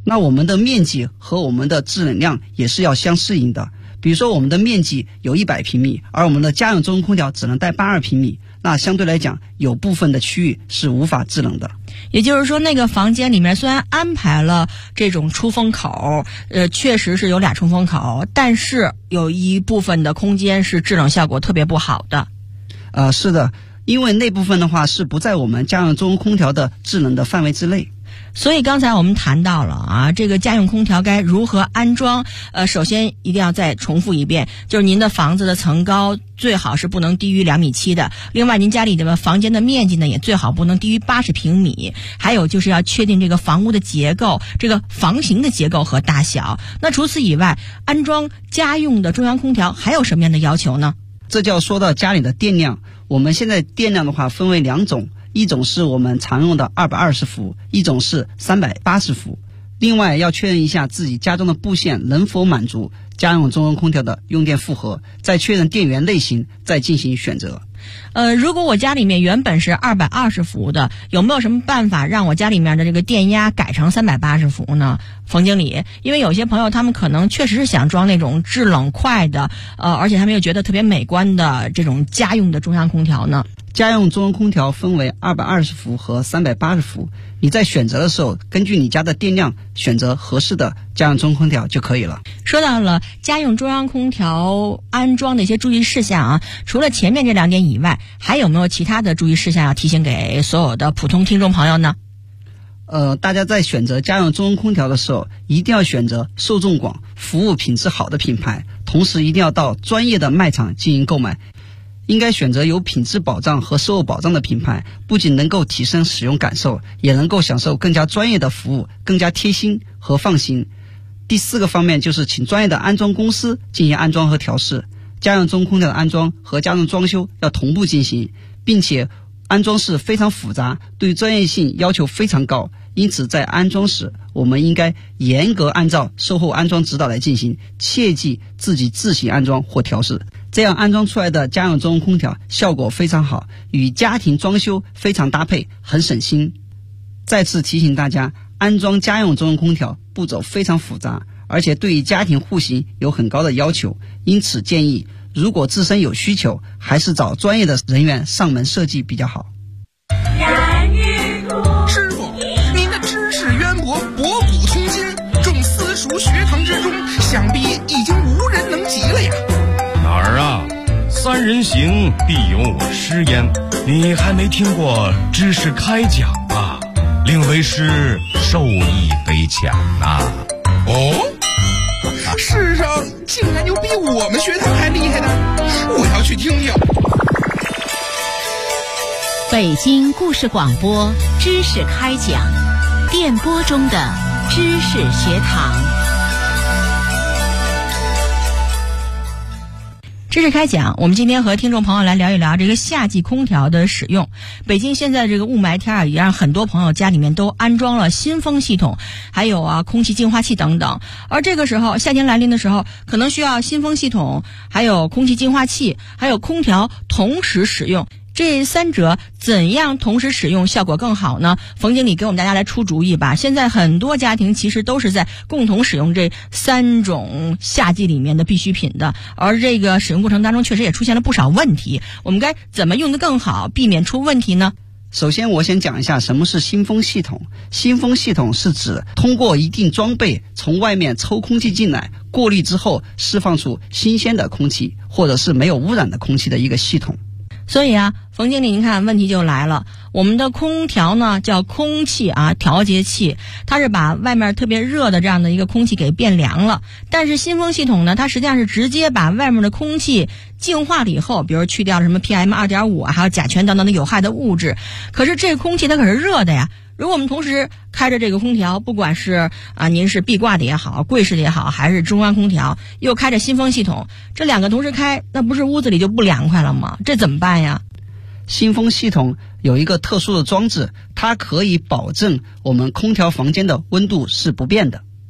那我们的面积和我们的制冷量也是要相适应的。比如说我们的面积有100平米，而我们的家用中央空调只能带82平米，那相对来讲有部分的区域是无法制冷的。 也就是说，那个房间里面虽然安排了这种出风口，确实是有2出风口，但是有一部分的空间是制冷效果特别不好的。 是的，因为那部分的话是不在我们家用中央空调的制冷的范围之内。 所以刚才我们谈到了这个家用空调该如何安装。首先一定要再重复一遍，就是您的房子的层高最好是不能低于2.7米的。另外，您家里的房间的面积呢，也最好不能低于80平米。还有就是要确定这个房屋的结构，这个房型的结构和大小。那除此以外，安装家用的中央空调还有什么样的要求呢？ 这就要说到家里的电量。我们现在电量的话分为2种，一种是我们常用的220伏，一种是380伏。另外要确认一下自己家中的布线能否满足家用中央空调的用电负荷，再确认电源类型，再进行选择。 如果我家里面原本是220伏的，有没有什么办法让我家里面的这个电压改成380伏呢？冯经理，因为有些朋友他们可能确实是想装那种制冷快的，而且他们又觉得特别美观的这种家用的中央空调呢。 家用中央空调分为220伏和380伏，你在选择的时候根据你家的电量选择合适的家用中央空调就可以了。 说到了家用中央空调安装的一些注意事项除了前面这2点以外，还有没有其他的注意事项要提醒给所有的普通听众朋友呢？ 大家在选择家用中央空调的时候，一定要选择受众广、服务品质好的品牌，同时一定要到专业的卖场进行购买。应该选择有品质保障和售后保障的品牌，不仅能够提升使用感受，也能够享受更加专业的服务，更加贴心和放心。第4个方面就是请专业的安装公司进行安装和调试。家用中央空调的安装和家用装修要同步进行，并且安装是非常复杂，对专业性要求非常高，因此在安装时我们应该严格按照售后安装指导来进行，切忌自己自行安装或调试。这样安装出来的家用中央空调效果非常好，与家庭装修非常搭配，很省心。再次提醒大家，安装家用中央空调步骤非常复杂，而且对于家庭户型有很高的要求，因此建议如果自身有需求，还是找专业的人员上门设计比较好。 师傅，您的知识渊博，博古通今，众私塾学堂之中，想必已经无人能及了呀。 哪儿啊？3人行必有我师焉，你还没听过知识开讲吧？令为师受益匪浅呐。 世上竟然有比我们学堂还厉害的，我要去听听。 北京故事广播知识开讲，电波中的知识学堂。 知识开讲，我们今天和听众朋友来聊一聊这个夏季空调的使用。北京现在这个雾霾天也让很多朋友家里面都安装了新风系统，还有空气净化器等等。而这个时候，夏天来临的时候，可能需要新风系统，还有空气净化器，还有空调同时使用。这3者怎样同时使用效果更好呢？冯经理给我们大家来出主意吧。现在很多家庭其实都是在共同使用这3种夏季里面的必需品的，而这个使用过程当中确实也出现了不少问题。我们该怎么用得更好，避免出问题呢？ 首先我先讲一下什么是新风系统。新风系统是指通过一定装备从外面抽空气进来，过滤之后释放出新鲜的空气或者是没有污染的空气的一个系统。 所以冯经理，您看问题就来了。我们的空调呢叫空气调节器，它是把外面特别热的这样的一个空气给变凉了。但是新风系统呢，它实际上是直接把外面的空气净化了以后，比如去掉了什么 PM2.5 还有甲醛等等的有害的物质。可是这个空气它可是热的呀。如果我们同时开着这个空调，不管是您是壁挂的也好，柜式的也好，还是中央空调，又开着新风系统，这2个同时开，那不是屋子里就不凉快了吗？这怎么办呀？ 新风系统有一个特殊的装置，它可以保证我们空调房间的温度是不变的。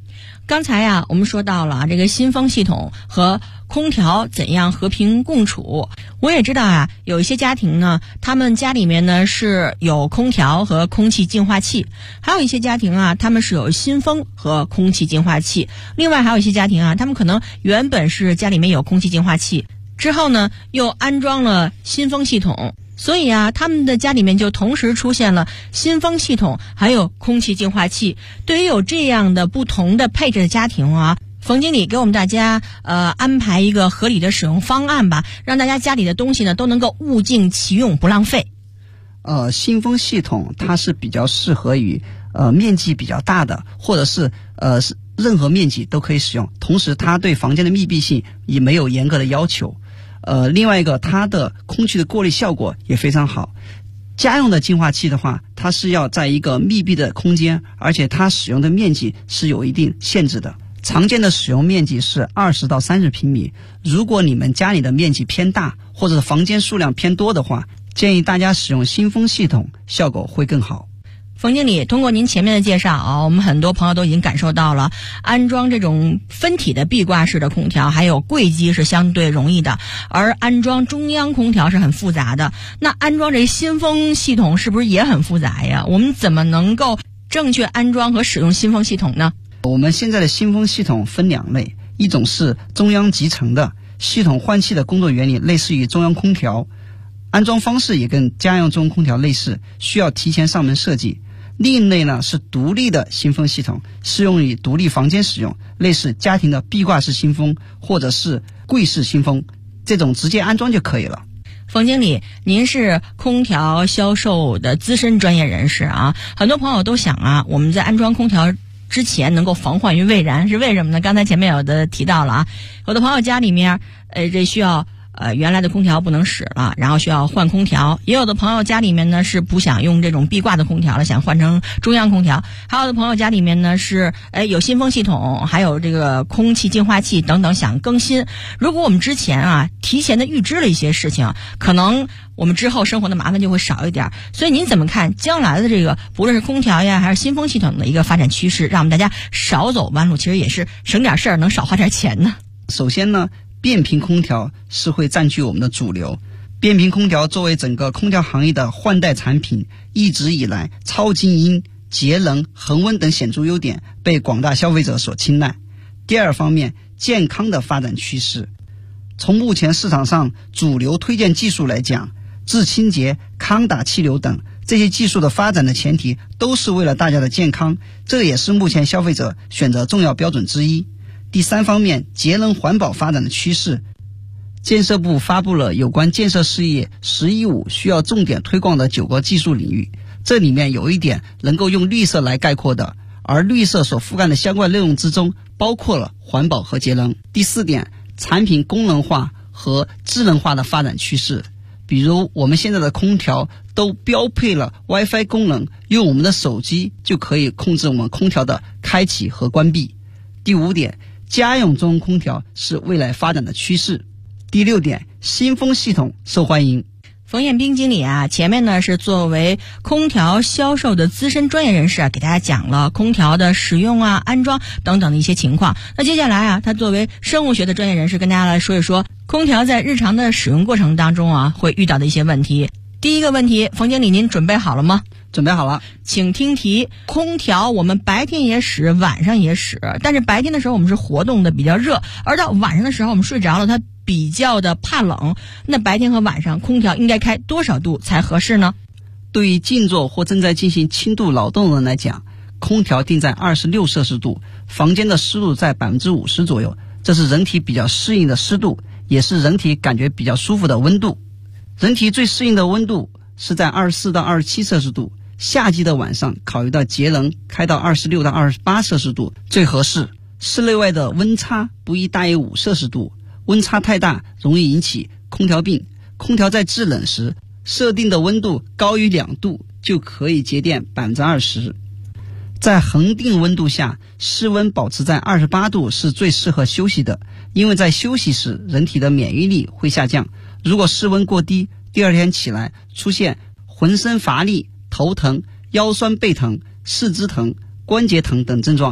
刚才呀，我们说到了这个新风系统和空调怎样和平共处。我也知道啊，有一些家庭呢，他们家里面呢是有空调和空气净化器，还有一些家庭啊，他们是有新风和空气净化器。另外还有一些家庭啊，他们可能原本是家里面有空气净化器，之后呢又安装了新风系统。所以啊，他们的家里面就同时出现了新风系统还有空气净化器。对于有这样的不同的配置的家庭啊，冯经理给我们大家安排一个合理的使用方案吧，让大家家里的东西呢都能够物尽其用，不浪费。 新风系统它是比较适合于面积比较大的，或者是任何面积都可以使用，同时它对房间的密闭性也没有严格的要求。另外一个，它的空气的过滤效果也非常好。家用的净化器的话，它是要在一个密闭的空间，而且它使用的面积是有一定限制的。常见的使用面积是20到30平米。如果你们家里的面积偏大，或者房间数量偏多的话，建议大家使用新风系统，效果会更好。 冯经理，通过您前面的介绍啊，我们很多朋友都已经感受到了，安装这种分体的壁挂式的空调还有柜机是相对容易的，而安装中央空调是很复杂的。那安装这新风系统是不是也很复杂呀？我们怎么能够正确安装和使用新风系统呢？ 我们现在的新风系统分2类，一种是中央集成的，系统换气的工作原理类似于中央空调，安装方式也跟家用中央空调类似，需要提前上门设计。另一类呢是独立的新风系统，适用于独立房间使用，类似家庭的壁挂式新风或者是柜式新风，这种直接安装就可以了。 冯经理，您是空调销售的资深专业人士啊，很多朋友都想啊，我们在安装空调之前能够防患于未然，是为什么呢？刚才前面有的提到了啊，有的朋友家里面这需要原来的空调不能使了，然后需要换空调。也有的朋友家里面呢是不想用这种壁挂的空调了，想换成中央空调。还有的朋友家里面呢是有新风系统，还有这个空气净化器等等想更新。如果我们之前啊提前的预知了一些事情，可能我们之后生活的麻烦就会少一点。所以您怎么看将来的这个不论是空调呀还是新风系统的一个发展趋势，让我们大家少走弯路，其实也是省点事儿，能少花点钱呢？ 首先呢，变频空调是会占据我们的主流。变频空调作为整个空调行业的换代产品，一直以来超静音、节能、恒温等显著优点被广大消费者所青睐。第二方面，健康的发展趋势。从目前市场上主流推荐技术来讲，制清洁、康打气流等这些技术的发展的前提都是为了大家的健康，这也是目前消费者选择重要标准之一。第三方面，节能环保发展的趋势。建设部发布了有关建设事业“十一五”需要重点推广的9个技术领域，这里面有一点能够用绿色来概括的，而绿色所覆盖的相关内容之中包括了环保和节能。第4点，产品功能化和智能化的发展趋势。比如我们现在的空调都标配了 WiFi 功能，用我们的手机就可以控制我们空调的开启和关闭。第5点，家用中空调是未来发展的趋势。第6点，新风系统受欢迎。 冯彦兵经理啊，前面呢是作为空调销售的资深专业人士啊，给大家讲了空调的使用啊、安装等等的一些情况。那接下来啊，他作为生物学的专业人士，跟大家来说一说空调在日常的使用过程当中啊，会遇到的一些问题。第一个问题，冯经理您准备好了吗？ 准备好了， 请听题。空调我们白天也使，晚上也使，但是白天的时候我们是活动的比较热，而到晚上的时候我们睡着了，它比较的怕冷。那白天和晚上空调应该开多少度才合适呢？ 对于静坐或正在进行轻度劳动的人来讲，空调定在26摄氏度，房间的湿度在50%左右，这是人体比较适应的湿度，也是人体感觉比较舒服的温度。人体最适应的温度是在24到27摄氏度，夏季的晚上考虑到节能，开到26到28摄氏度最合适。室内外的温差不宜大于5摄氏度，温差太大容易引起空调病。空调在制冷时，设定的温度高于2度就可以节电20%。在恒定温度下，室温保持在28度是最适合休息的，因为在休息时人体的免疫力会下降。如果室温过低，第二天起来出现浑身乏力、头疼、腰酸背疼、四肢疼、关节疼等症状，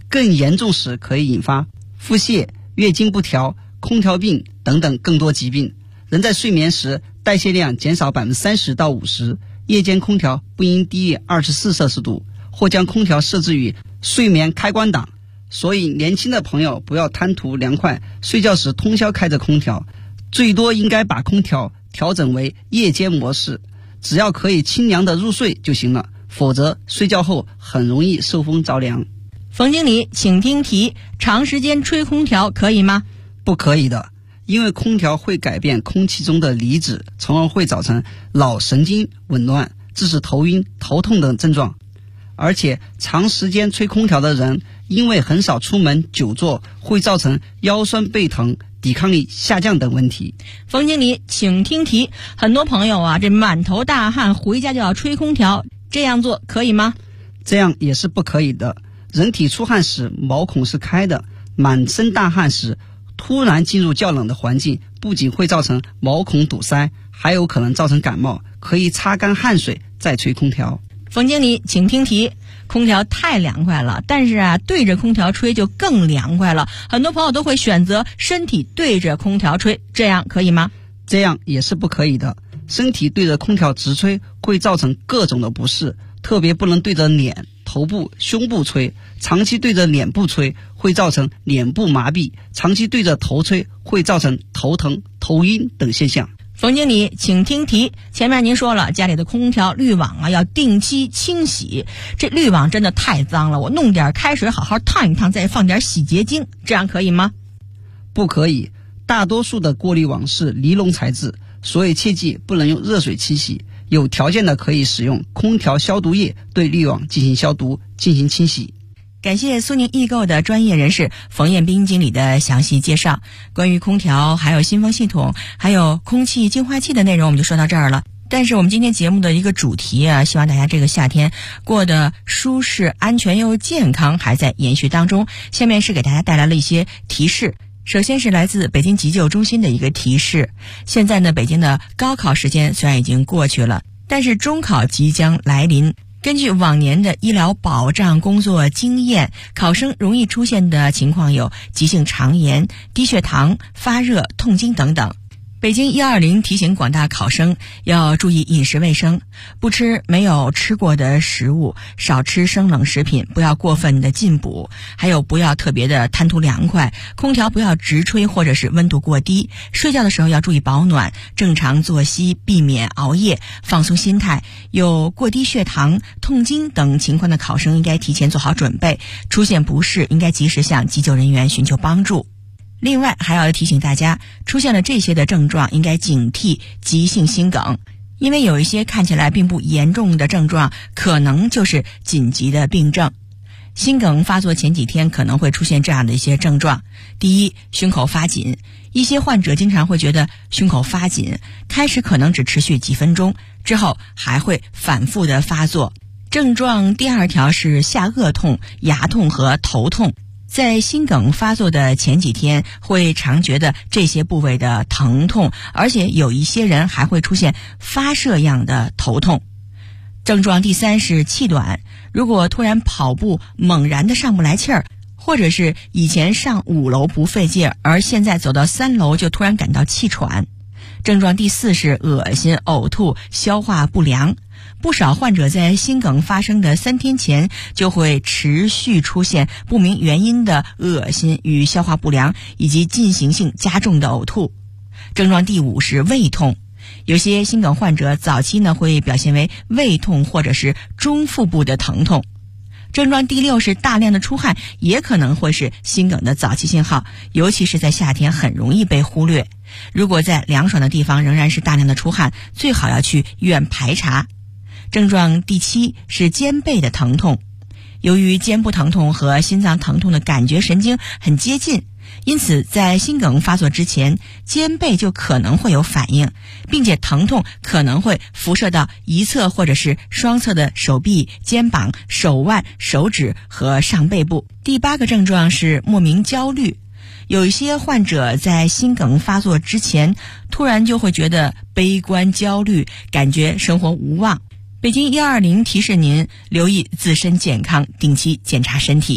更严重时可以引发腹泻、月经不调、空调病等等更多疾病。人在睡眠时代谢量减少 30%到50%，夜间空调不应低于24摄氏度，或将空调设置于睡眠开关档。所以年轻的朋友不要贪图凉快，睡觉时通宵开着空调，最多应该把空调调整为夜间模式，只要可以清凉的入睡就行了，否则睡觉后很容易受风着凉。 冯经理，请听题：长时间吹空调可以吗？ 不可以的，因为空调会改变空气中的离子，从而会造成脑神经紊乱，致使头晕、头痛等症状。而且长时间吹空调的人，因为很少出门久坐，会造成腰酸背疼、抵抗力下降等问题。 冯经理，请听题：很多朋友啊，这满头大汗回家就要吹空调，这样做可以吗？ 这样也是不可以的。人体出汗时毛孔是开的，满身大汗时突然进入较冷的环境，不仅会造成毛孔堵塞，还有可能造成感冒，可以擦干汗水再吹空调。 冯经理，请听题：空调太凉快了，但是啊，对着空调吹就更凉快了。很多朋友都会选择身体对着空调吹，这样可以吗？ 这样也是不可以的。身体对着空调直吹会造成各种的不适，特别不能对着脸、头部、胸部吹。长期对着脸部吹会造成脸部麻痹，长期对着头吹会造成头疼、头晕等现象。 冯经理，请听题：前面您说了，家里的空调滤网啊要定期清洗，这滤网真的太脏了，我弄点开水好好烫一烫，再放点洗洁精，这样可以吗？ 不可以，大多数的过滤网是尼龙材质，所以切记不能用热水清洗，有条件的可以使用空调消毒液对滤网进行消毒、进行清洗。 感谢苏宁易购的专业人士冯彦斌经理的详细介绍。关于空调还有新风系统还有空气净化器的内容我们就说到这儿了。但是我们今天节目的一个主题啊，希望大家这个夏天过得舒适、安全又健康还在延续当中。下面是给大家带来了一些提示。首先是来自北京急救中心的一个提示。现在呢，北京的高考时间虽然已经过去了，但是中考即将来临。根据往年的医疗保障工作经验，考生容易出现的情况有急性肠炎、低血糖、发热、痛经等等。北京120提醒广大考生要注意饮食卫生，不吃没有吃过的食物，少吃生冷食品，不要过分的进补，还有不要特别的贪图凉快，空调不要直吹或者是温度过低，睡觉的时候要注意保暖，正常作息，避免熬夜，放松心态。有过低血糖、痛经等情况的考生应该提前做好准备，出现不适应该及时向急救人员寻求帮助。另外还要提醒大家，出现了这些的症状应该警惕急性心梗，因为有一些看起来并不严重的症状可能就是紧急的病症。心梗发作前几天可能会出现这样的一些症状。第一，胸口发紧，一些患者经常会觉得胸口发紧，开始可能只持续几分钟，之后还会反复的发作。症状第二条是下颚痛、牙痛和头痛。在心梗发作的前几天会常觉得这些部位的疼痛，而且有一些人还会出现发射样的头痛。症状第三是气短，如果突然跑步猛然的上不来气儿，或者是以前上5楼不费劲，而现在走到3楼就突然感到气喘。症状第四是恶心、呕吐、消化不良。不少患者在心梗发生的3天前就会持续出现不明原因的恶心与消化不良，以及进行性加重的呕吐。症状第五是胃痛，有些心梗患者早期呢会表现为胃痛或者是中腹部的疼痛。症状第六是大量的出汗，也可能会是心梗的早期信号，尤其是在夏天很容易被忽略。如果在凉爽的地方仍然是大量的出汗，最好要去医院排查。症状第七是肩背的疼痛，由于肩部疼痛和心脏疼痛的感觉神经很接近，因此在心梗发作之前，肩背就可能会有反应，并且疼痛可能会辐射到一侧或者是双侧的手臂、肩膀、手腕、手指和上背部。第八个症状是莫名焦虑，有一些患者在心梗发作之前突然就会觉得悲观焦虑，感觉生活无望。北京120提示您留意自身健康，定期检查身体。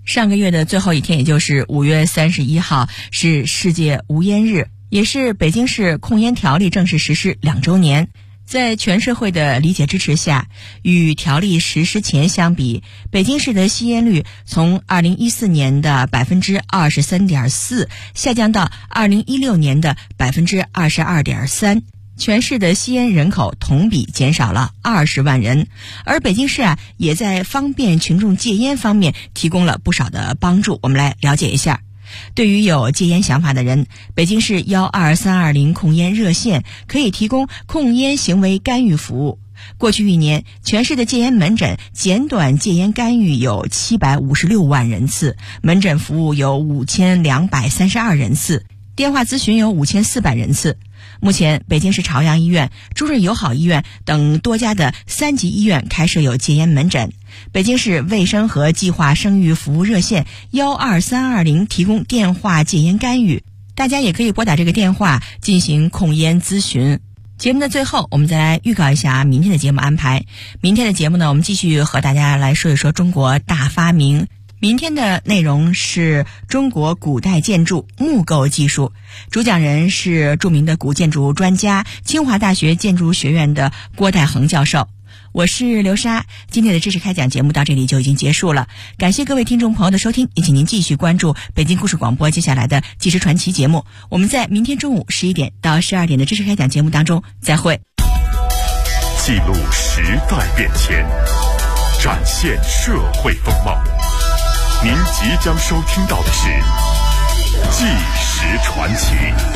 上个月的最后一天，也就是5月31号，是世界无烟日，也是北京市控烟条例正式实施2周年。在全社会的理解支持下，与条例实施前相比，北京市的吸烟率从2014年的 23.4% 下降到2016年的 22.3%。全市的吸烟人口同比减少了20万人，而北京市也在方便群众戒烟方面提供了不少的帮助。我们来了解一下。对于有戒烟想法的人，北京市12320控烟热线可以提供控烟行为干预服务。过去1年，全市的戒烟门诊简短戒烟干预有756万人次，门诊服务有5232人次，电话咨询有5400人次。目前，北京市朝阳医院、朱润友好医院等多家的3级医院开设有戒烟门诊。北京市卫生和计划生育服务热线12320提供电话戒烟干预，大家也可以拨打这个电话进行控烟咨询。节目的最后，我们再来预告一下明天的节目安排。明天的节目呢，我们继续和大家来说一说中国大发明。明天的内容是中国古代建筑木构技术，主讲人是著名的古建筑专家、清华大学建筑学院的郭代恒教授。我是刘莎，今天的知识开讲节目到这里就已经结束了，感谢各位听众朋友的收听，也请您继续关注北京故事广播接下来的纪实传奇节目。我们在明天中午11点到12点的知识开讲节目当中再会。 记录时代变迁，展现社会风貌。您即将收听到的是纪实传奇。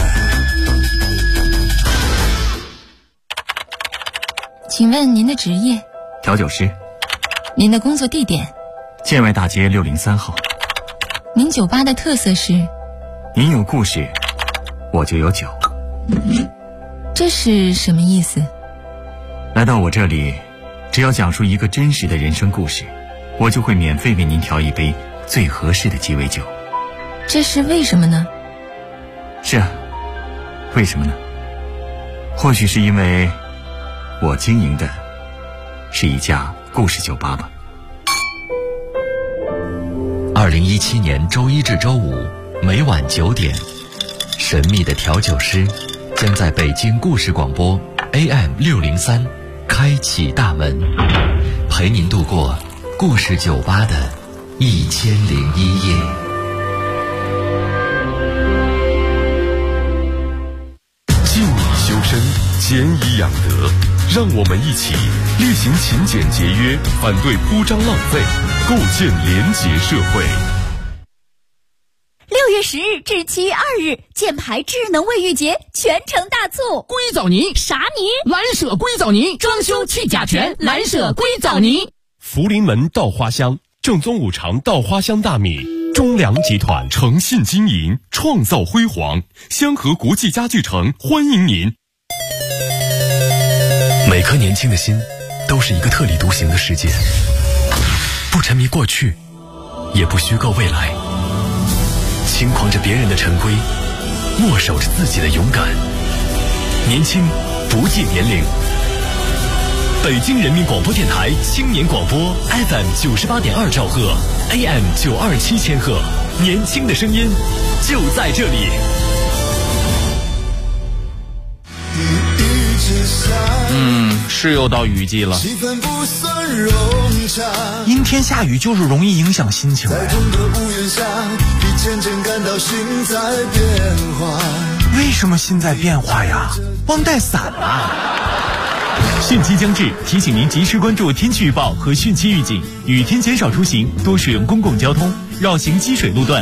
请问您的职业？ 调酒师。 您的工作地点？ 建外大街603号。 您酒吧的特色是？ 您有故事，我就有酒。 这是什么意思？ 来到我这里，只要讲述一个真实的人生故事，我就会免费为您调一杯最合适的鸡尾酒。 这是为什么呢？ 是啊，为什么呢？或许是因为我经营的是一家故事酒吧吧。 2017年周一至周五每晚9点，神秘的调酒师将在北京故事广播 AM603开启大门，陪您度过故事酒吧的1001夜。 敬以修身，俭以养德，让我们一起厉行勤俭节约，反对铺张浪费，构建廉洁社会。 6月10日至7月2日，箭牌智能卫浴节全程大促， 硅藻泥啥泥？ 蓝舍硅藻泥，装修去甲醛，蓝舍硅藻泥。 福临门稻花香，正宗五常稻花香大米，中粮集团诚信经营，创造辉煌。香河国际家具城欢迎您。 每颗年轻的心都是一个特立独行的世界，不沉迷过去，也不虚构未来，轻狂着别人的陈规，默守着自己的勇敢。年轻不计年龄。北京人民广播电台青年广播 FM 98.2兆赫 AM 927千赫，年轻的声音就在这里。 是又到雨季了， 阴天下雨就是容易影响心情。为什么心在变化呀？忘带伞啊！ 汛期将至，提醒您及时关注天气预报和汛期预警，雨天减少出行，多使用公共交通，绕行积水路段。